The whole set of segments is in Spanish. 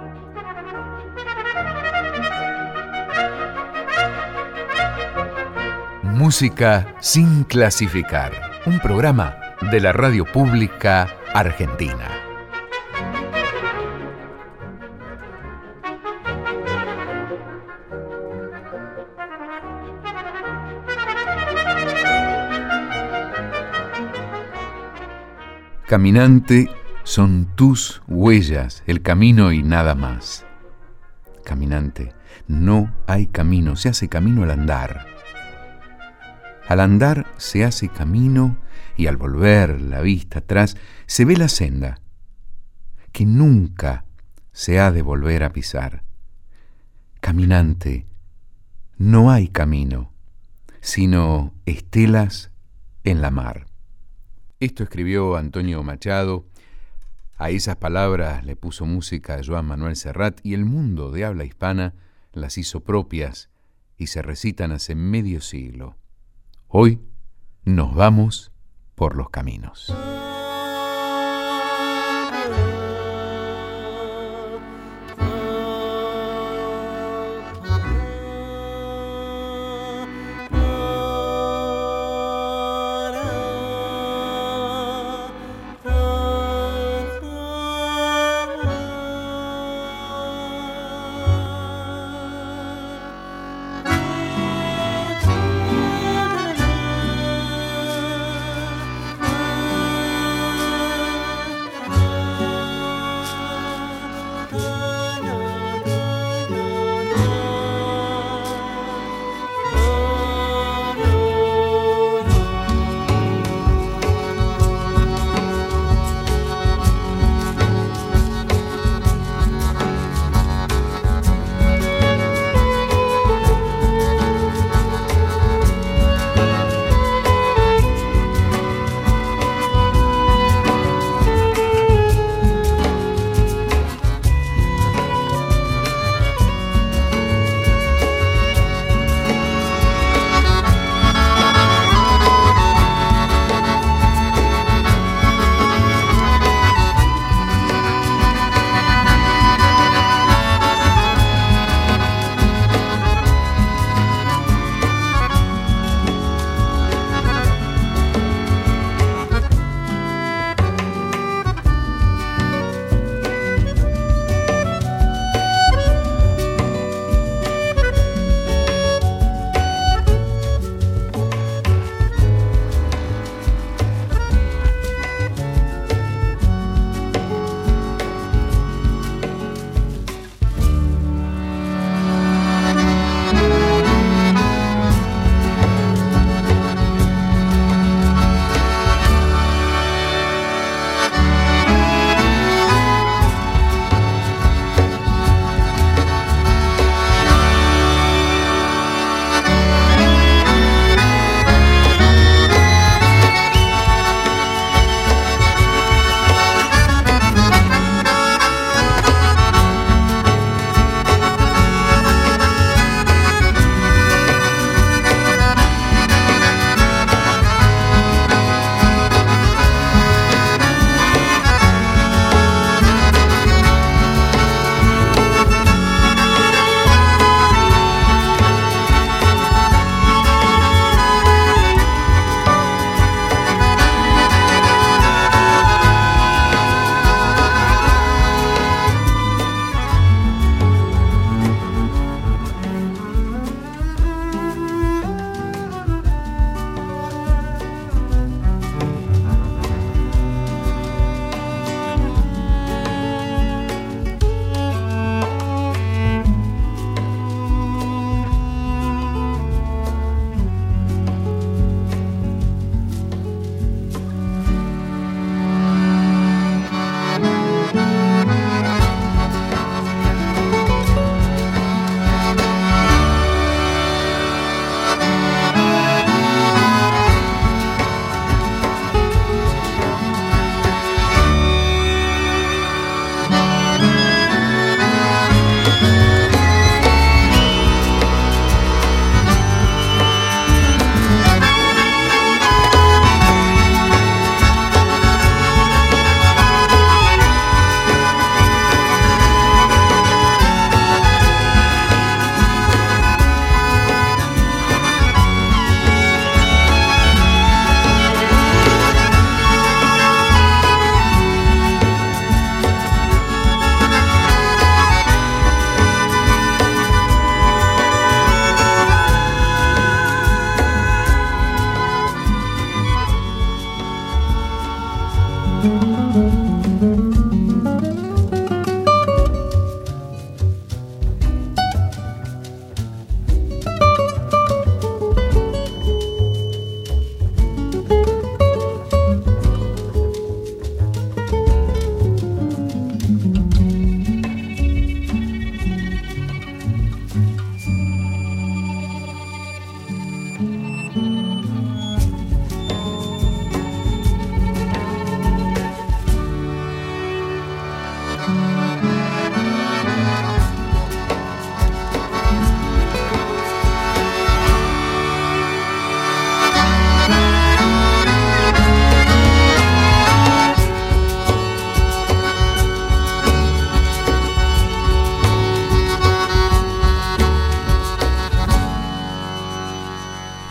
Música sin clasificar, un programa de la Radio Pública Argentina. Caminante, son tus huellas, el camino y nada más. Caminante, no hay camino, se hace camino al andar. Al andar se hace camino y al volver la vista atrás se ve la senda que nunca se ha de volver a pisar. Caminante, no hay camino, sino estelas en la mar. Esto escribió Antonio Machado, a esas palabras le puso música a Joan Manuel Serrat y el mundo de habla hispana las hizo propias y se recitan hace medio siglo. Hoy nos vamos por los caminos.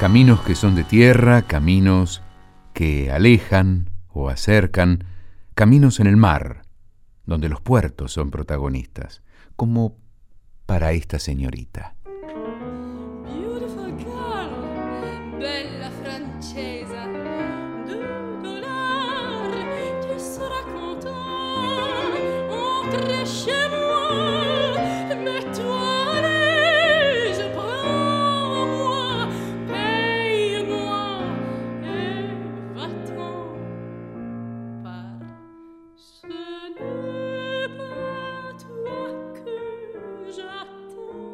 Caminos que son de tierra, caminos que alejan o acercan, caminos en el mar, donde los puertos son protagonistas, como para esta señorita. Beautiful girl, bella francesa, $2, tu seras content, entre chez moi, mets-toi à l'aise, prends-moi, paye-moi, et va-t'en, parce n'est pas toi que j'attends.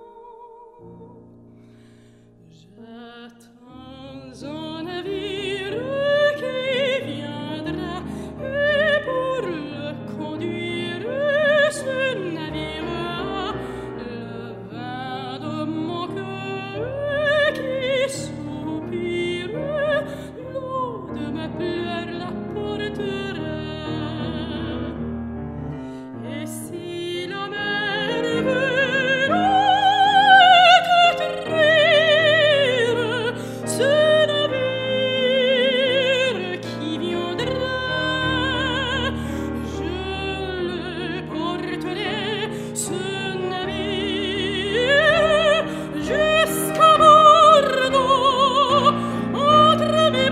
J'attends un navire qui viendra, et pour le conduire, ce navire a le vin de mon cœur qui soupire, l'eau de mes pleurs la portera. Et si la mer veut ce navire qui viendra, je le porterai, ce navire, jusqu'à Bordeaux, entre mes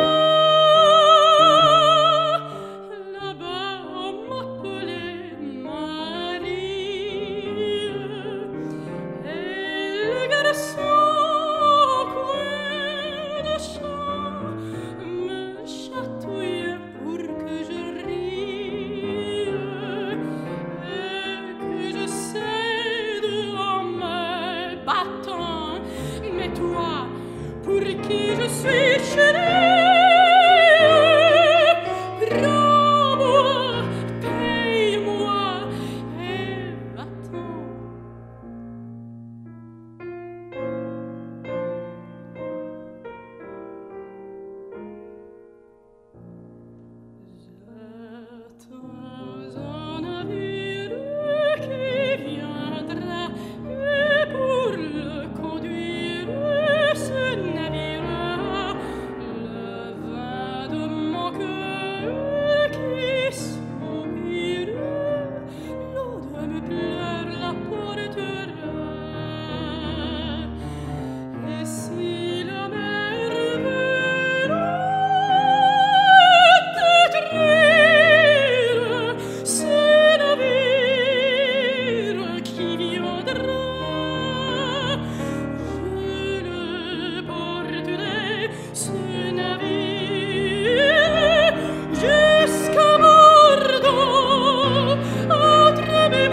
bras. Là-bas on m'appelait Marie, et le garçon me chatouille pour que je rie et que je cède en me battant. Mais toi, pour qui je suis chérie, prends-moi, paye-moi et va-t'en. J'attends un navire qui viendra, et pour le conduire, ce navire a le vin de mon cœur qui soupire, l'eau de mes pleurs la portera. Et si la mer veut ce navire qui viendra, je le porterai, ce navire, jusqu'à Bordeaux, entre mes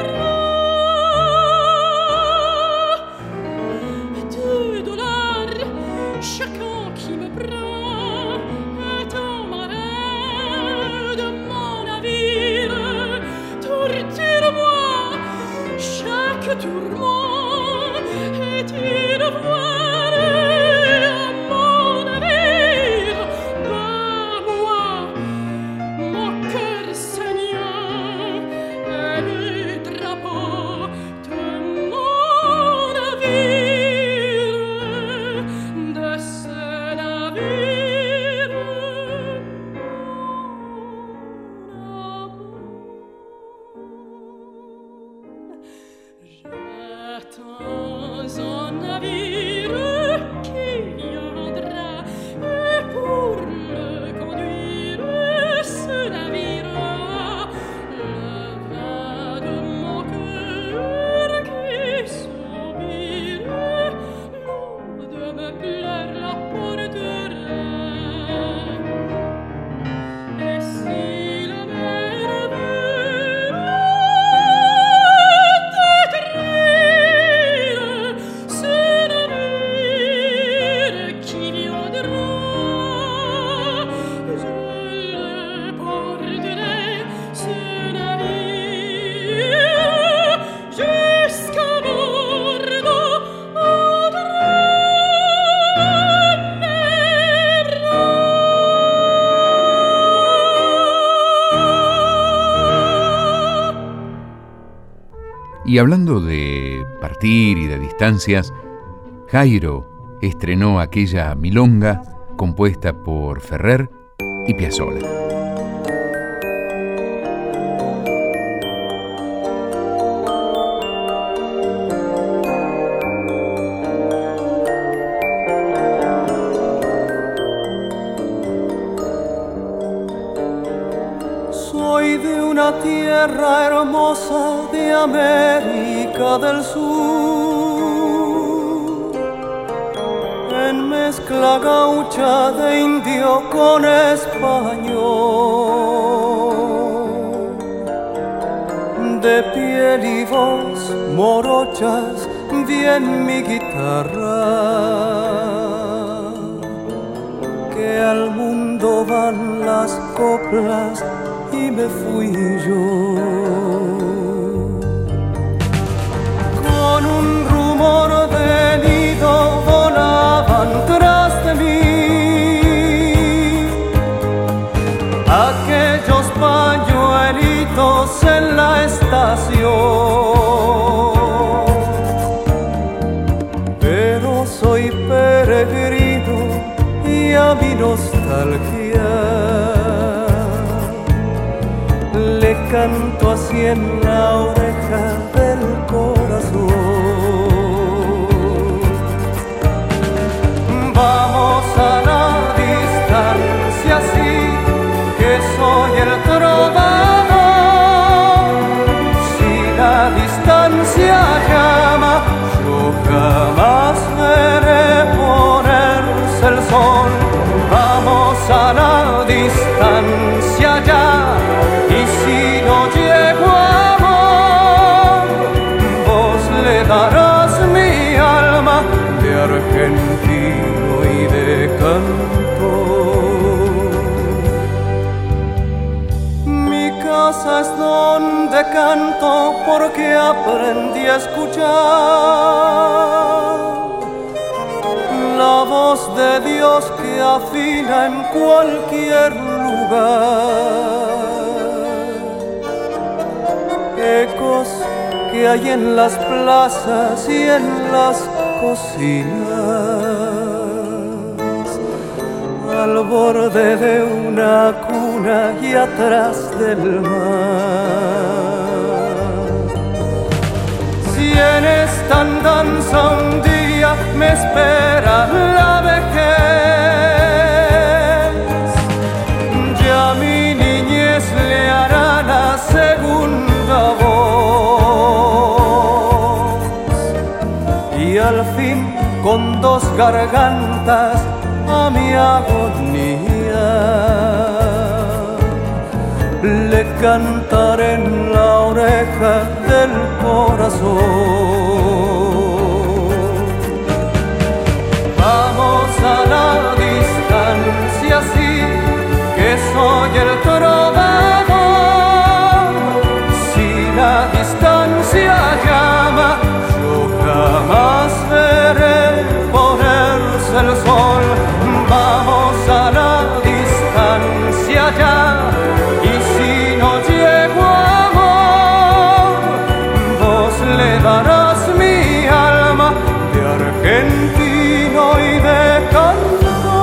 bras. $2, chacun qui me prend est un marin de mon navire. Torture-moi, chaque tourment est une voile à mon navire. Bats-moi, mon cœur saignant est le drapeau de mon navire, de ce navire, mon amour. J'attends un navire qui viendra, et pour le conduire, ce navire a le vin de mon cœur qui soupire, l'eau de mes pleurs la portera. Et si la mer veut ce navire qui viendra, je le porterai, ce navire, jusqu'à Bordeaux, entre mes bras. Y hablando de partir y de distancias, Jairo, estrenó aquella milonga compuesta por Ferrer y Piazzolla. Soy de una tierra hermosa de América del Sur, en mezcla gaucha de indio con español, de piel y voz morochas bien mi guitarra, que al mundo van las coplas y me fui yo. Con un rumor de nido volaban tras de mí aquellos pañuelitos en la estación, pero soy peregrino y a mi nostalgia le canto así en la oreja del corazón. Vamos a la distancia, sí, que soy el trovador. Si la distancia llama, yo jamás veré ponerse el sol. Vamos a la distancia ya, y si no llego a amor, vos le darás mi alma de argentino y de cantor. Mi casa es donde canto porque aprendí a escuchar la voz de Dios que afina en cualquier lugar. Ecos que hay en las plazas y en las cocinas, al borde de una cuna y atrás del mar. Si en esta andanza un día me espera la vejez, ya mi niñez le hará la segunda voz, y al fin con dos gargantas a mi agonía le cantaré en la oreja del corazón. Vamos a la distancia, sí, que soy el trovador. Si la distancia llama, yo jamás veré ponerse el sol. Vamos a la distancia ya, y si no llego a amor, vos le darás mi alma de argentino y de cantor.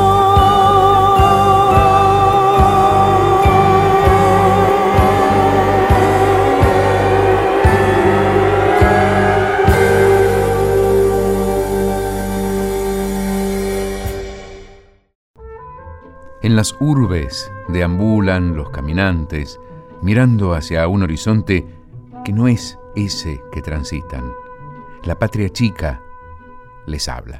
En las urbes deambulan los caminantes, mirando hacia un horizonte que no es ese que transitan. La patria chica les habla.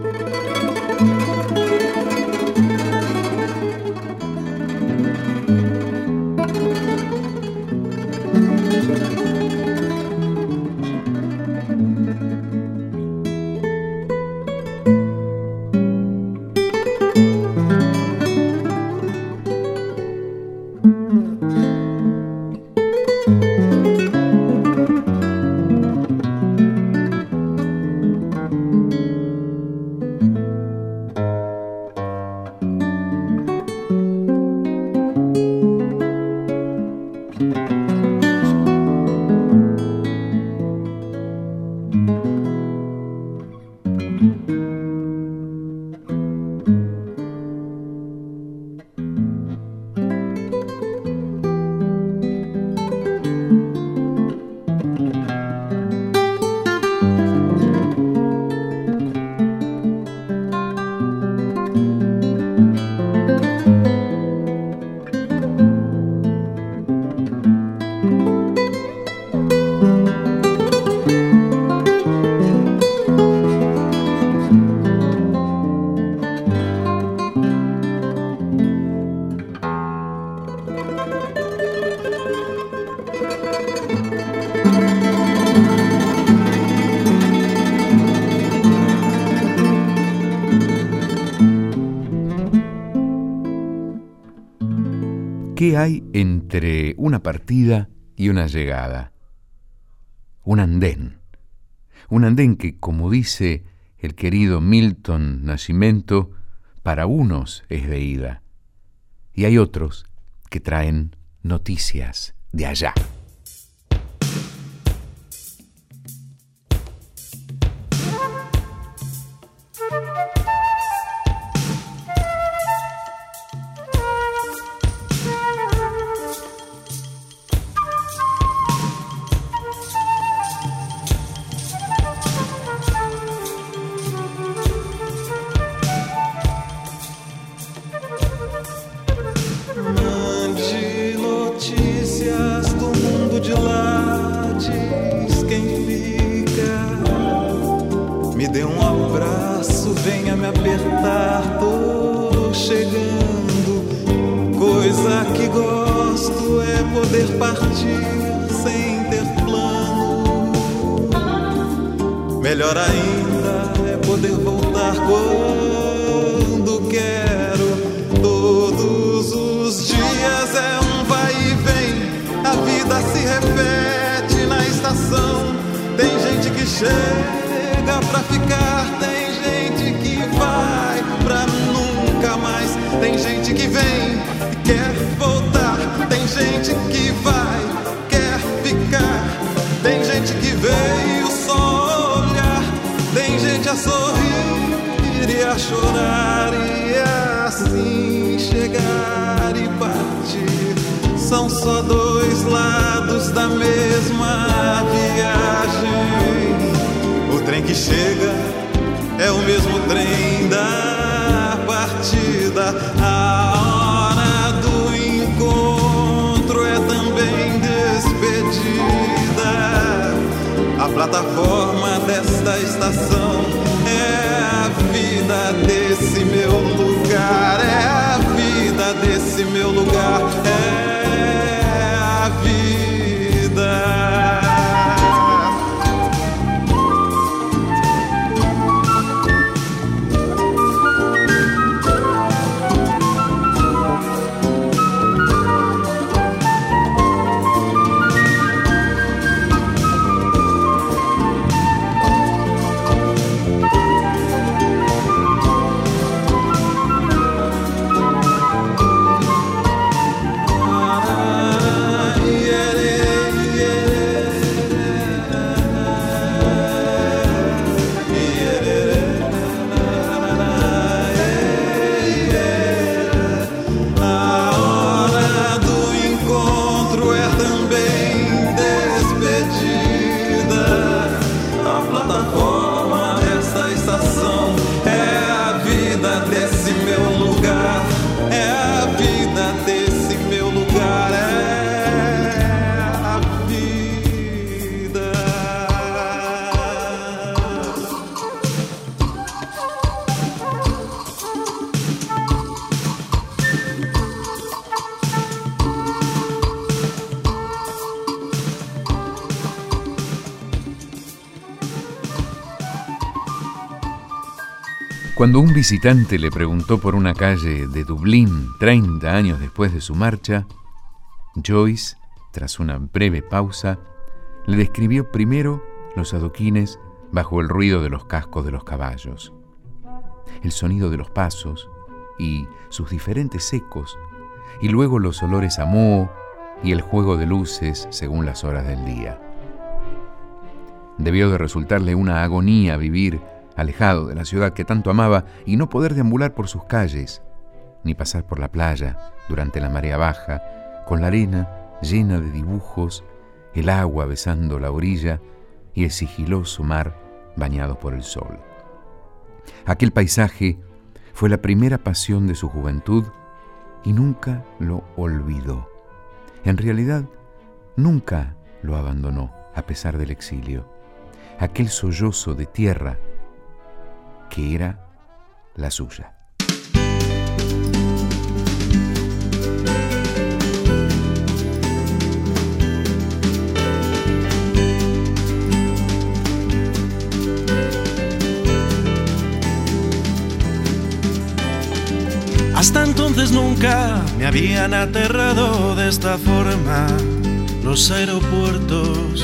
¿Qué hay entre una partida y una llegada? Un andén. Un andén que, como dice el querido Milton Nascimento, para unos es de ida, y hay otros que traen noticias de allá. Melhor ainda é poder voltar quando quero. Todos os dias é um vai e vem, a vida se repete na estação. Tem gente que chega pra ficar, tem gente que vai pra nunca mais. Tem gente que vem e quer voltar, tem gente que vai, quer ficar. Tem gente que veio só olhar, tem gente a sorrir e a chorar, e assim chegar e partir. São só dois lados da mesma viagem. O trem que chega é o mesmo trem da partida. A hora do encontro é também despedida. A plataforma desta estação é a vida desse meu lugar, é a vida desse meu lugar, é a vida. Cuando un visitante le preguntó por una calle de Dublín 30 años después de su marcha, Joyce, tras una breve pausa, le describió primero los adoquines bajo el ruido de los cascos de los caballos, el sonido de los pasos y sus diferentes ecos, y luego los olores a moho y el juego de luces según las horas del día. Debió de resultarle una agonía vivir alejado de la ciudad que tanto amaba y no poder deambular por sus calles, ni pasar por la playa durante la marea baja, con la arena llena de dibujos, el agua besando la orilla y el sigiloso mar bañado por el sol. Aquel paisaje fue la primera pasión de su juventud y nunca lo olvidó. En realidad, nunca lo abandonó a pesar del exilio. Aquel sollozo de tierra que era la suya. Hasta entonces nunca me habían aterrado de esta forma los aeropuertos.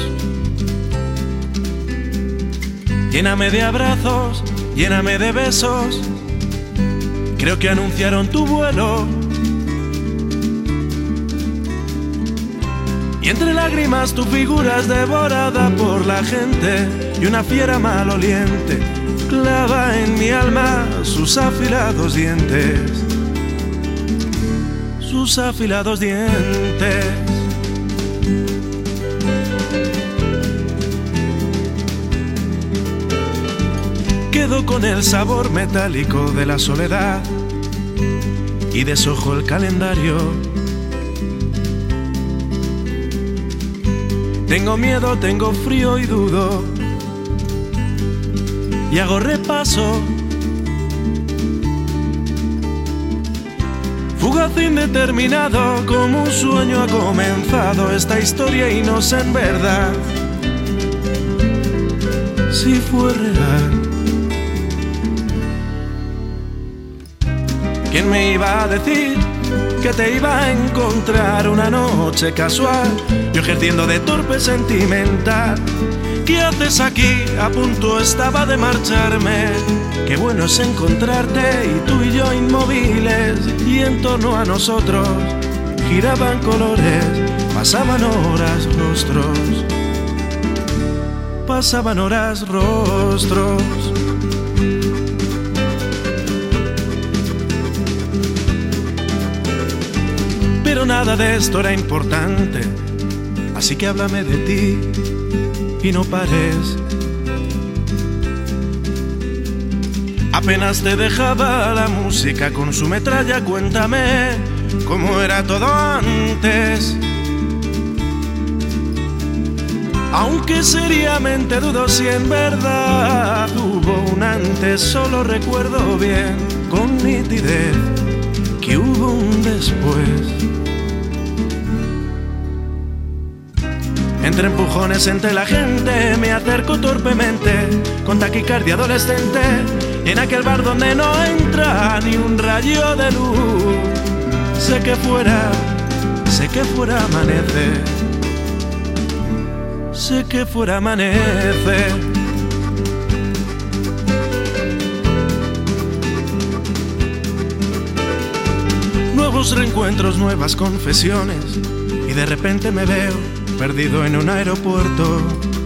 Lléname de abrazos, lléname de besos. Creo que anunciaron tu vuelo. Y entre lágrimas tu figura es devorada por la gente y una fiera maloliente clava en mi alma sus afilados dientes. Sus afilados dientes. Quedo con el sabor metálico de la soledad y deshojo el calendario. Tengo miedo, tengo frío y dudo, y hago repaso. Fugaz indeterminado, como un sueño ha comenzado esta historia y no sé en verdad si fue real. ¿Quién me iba a decir que te iba a encontrar una noche casual? Yo ejerciendo de torpe sentimental. ¿Qué haces aquí? A punto estaba de marcharme. Qué bueno es encontrarte y tú y yo inmóviles. Y en torno a nosotros giraban colores, pasaban horas rostros. Pasaban horas rostros. Pero nada de esto era importante, así que háblame de ti y no pares. Apenas te dejaba la música con su metralla, cuéntame cómo era todo antes. Aunque seriamente dudo si en verdad hubo un antes, solo recuerdo bien, con nitidez, que hubo un después. Entre empujones entre la gente me acerco torpemente, con taquicardia adolescente, y en aquel bar donde no entra ni un rayo de luz. Sé que fuera amanecer, sé que fuera amanecer. Nuevos reencuentros, nuevas confesiones, y de repente me veo perdido en un aeropuerto,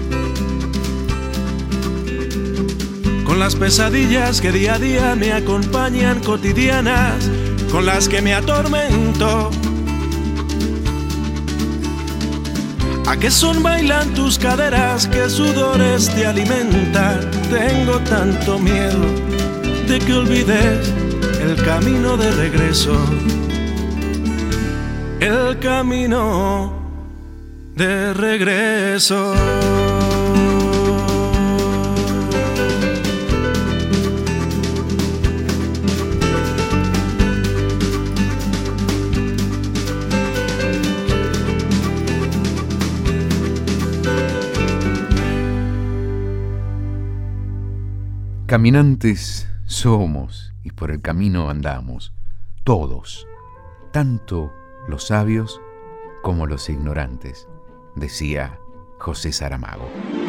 con las pesadillas que día a día me acompañan, cotidianas, con las que me atormento. ¿A qué son bailan tus caderas? ¿Qué sudores te alimentan? Tengo tanto miedo de que olvides el camino de regreso, el camino de regreso. Caminantes somos y por el camino andamos, todos, tanto los sabios como los ignorantes, decía José Saramago.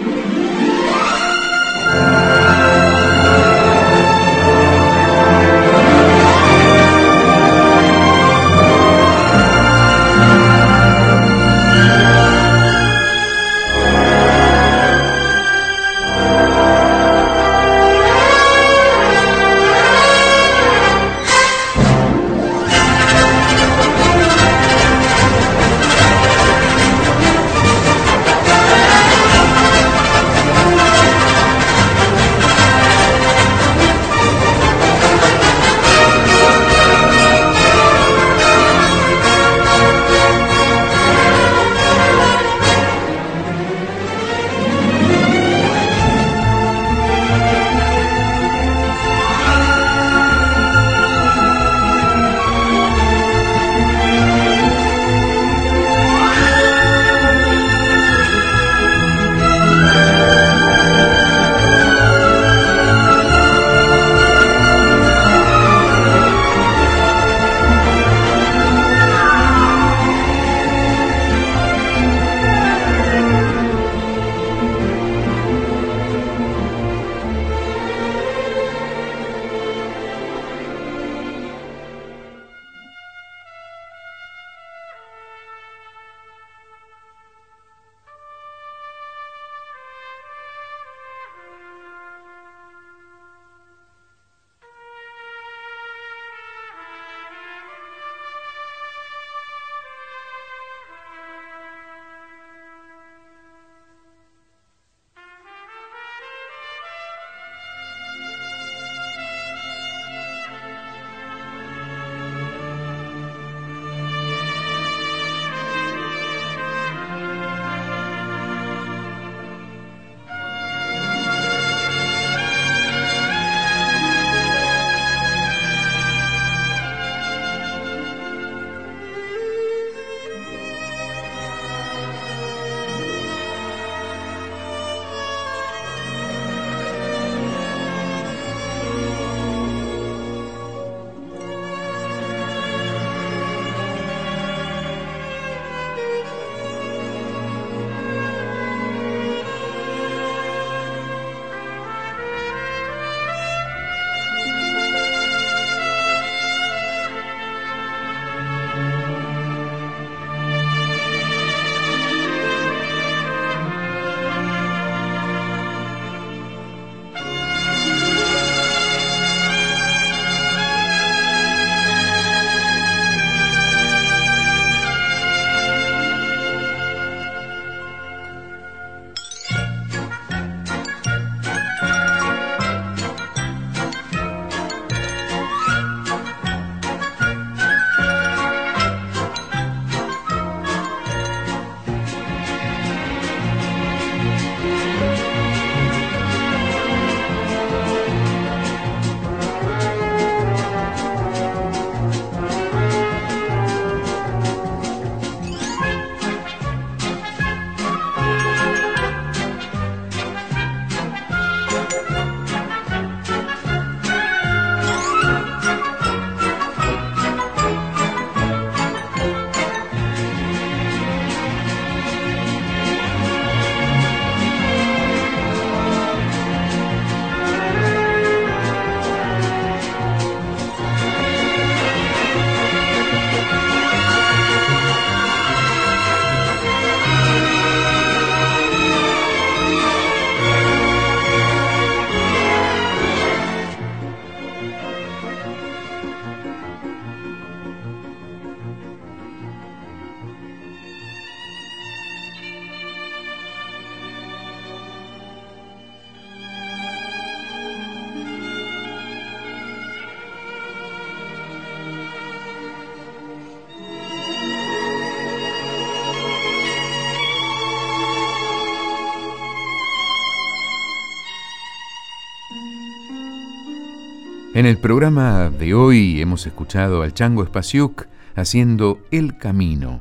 En el programa de hoy hemos escuchado al Chango Spasiuk haciendo El Camino,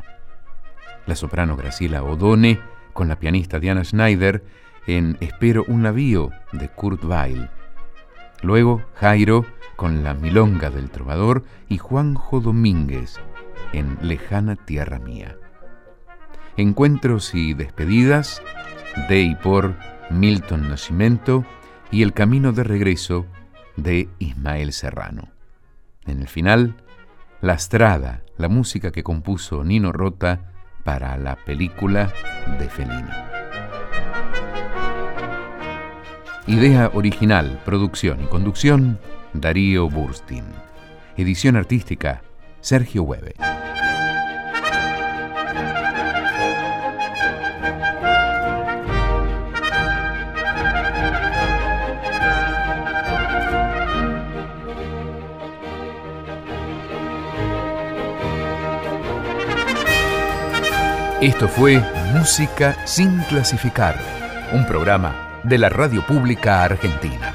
la soprano Graciela Odone con la pianista Diana Schneider en Espero un navío de Kurt Weill, Luego Jairo con La Milonga del Trovador y Juanjo Domínguez en Lejana Tierra Mía. Encuentros y despedidas de y por Milton Nascimento y El Camino de Regreso de Ismael Serrano. En el final, La Strada, la música que compuso Nino Rota para la película de Fellini. Idea original, producción y conducción, Darío Burstin. Edición artística, Sergio Hueve. Esto fue Música sin clasificar, un programa de la Radio Pública Argentina.